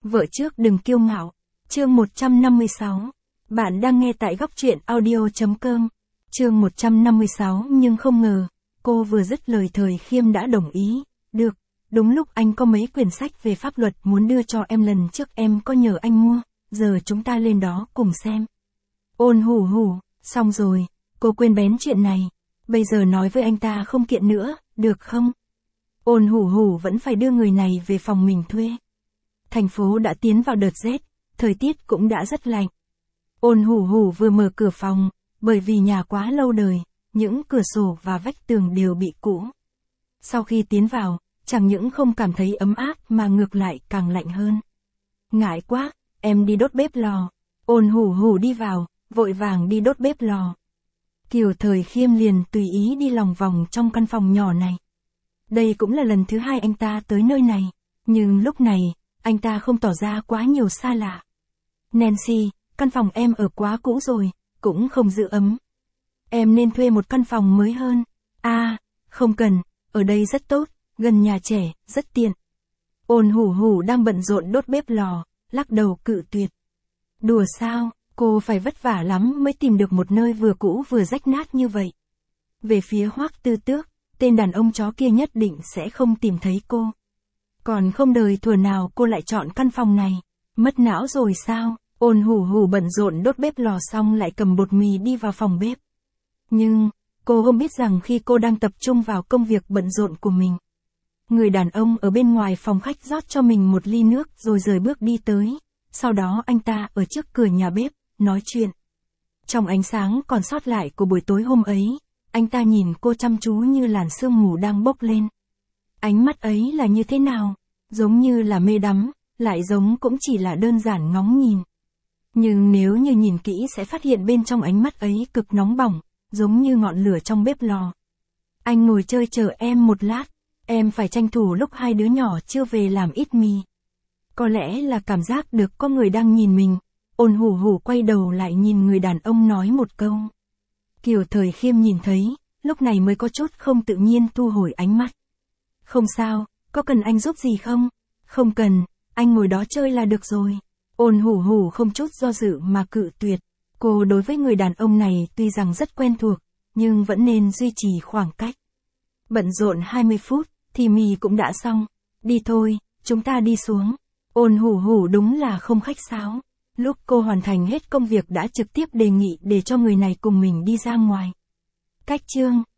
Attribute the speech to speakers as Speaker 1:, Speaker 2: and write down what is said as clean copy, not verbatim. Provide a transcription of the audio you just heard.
Speaker 1: Vợ trước đừng kiêu ngạo. Chương 156. Bạn đang nghe tại góc truyện audio.com. Chương 156. Nhưng không ngờ, cô vừa dứt lời Thời Khiêm đã đồng ý. Được, đúng lúc anh có mấy quyển sách về pháp luật muốn đưa cho em, lần trước em có nhờ anh mua, giờ chúng ta lên đó cùng xem. Ôn hủ hủ, xong rồi, cô quên bén chuyện này. Bây giờ nói với anh ta không kiện nữa, được không? Ôn hủ hủ vẫn phải đưa người này về phòng mình thuê. Thành phố đã tiến vào đợt rét, thời tiết cũng đã rất lạnh. Ôn hủ hủ vừa mở cửa phòng, bởi vì nhà quá lâu đời, những cửa sổ và vách tường đều bị cũ. Sau khi tiến vào, chẳng những không cảm thấy ấm áp mà ngược lại càng lạnh hơn. Ngại quá, em đi đốt bếp lò. Ôn hủ hủ đi vào, vội vàng đi đốt bếp lò. Kiều Thời Khiêm liền tùy ý đi lòng vòng trong căn phòng nhỏ này. Đây cũng là lần thứ hai anh ta tới nơi này, nhưng lúc này, anh ta không tỏ ra quá nhiều xa lạ. Nancy, căn phòng em ở quá cũ rồi, cũng không giữ ấm. Em nên thuê một căn phòng mới hơn. Không cần, ở đây rất tốt, gần nhà trẻ, rất tiện. Ôn hủ hủ đang bận rộn đốt bếp lò, lắc đầu cự tuyệt. Đùa sao, cô phải vất vả lắm mới tìm được một nơi vừa cũ vừa rách nát như vậy. Về phía Hoắc Tư Tước, tên đàn ông chó kia nhất định sẽ không tìm thấy cô. Còn không đời thuở nào cô lại chọn căn phòng này. Mất não rồi sao? Ôn hủ hủ bận rộn đốt bếp lò xong lại cầm bột mì đi vào phòng bếp. Nhưng, cô không biết rằng khi cô đang tập trung vào công việc bận rộn của mình, người đàn ông ở bên ngoài phòng khách rót cho mình một ly nước rồi rời bước đi tới. Sau đó anh ta ở trước cửa nhà bếp, nói chuyện. Trong ánh sáng còn sót lại của buổi tối hôm ấy, anh ta nhìn cô chăm chú như làn sương mù đang bốc lên. Ánh mắt ấy là như thế nào? Giống như là mê đắm, lại giống cũng chỉ là đơn giản ngóng nhìn. Nhưng nếu như nhìn kỹ sẽ phát hiện bên trong ánh mắt ấy cực nóng bỏng, giống như ngọn lửa trong bếp lò. Anh ngồi chơi chờ em một lát, em phải tranh thủ lúc hai đứa nhỏ chưa về làm ít mì. Có lẽ là cảm giác được có người đang nhìn mình, ôn hủ hủ quay đầu lại nhìn người đàn ông nói một câu. Kiều Thời Khiêm nhìn thấy, lúc này mới có chút không tự nhiên thu hồi ánh mắt. Không sao, có cần anh giúp gì không? Không cần, anh ngồi đó chơi là được rồi. Ôn hủ hủ không chút do dự mà cự tuyệt. Cô đối với người đàn ông này tuy rằng rất quen thuộc, nhưng vẫn nên duy trì khoảng cách. Bận rộn 20 phút, thì mì cũng đã xong. Đi thôi, chúng ta đi xuống. Ôn hủ hủ đúng là không khách sáo. Lúc cô hoàn thành hết công việc đã trực tiếp đề nghị để cho người này cùng mình đi ra ngoài. Cách chương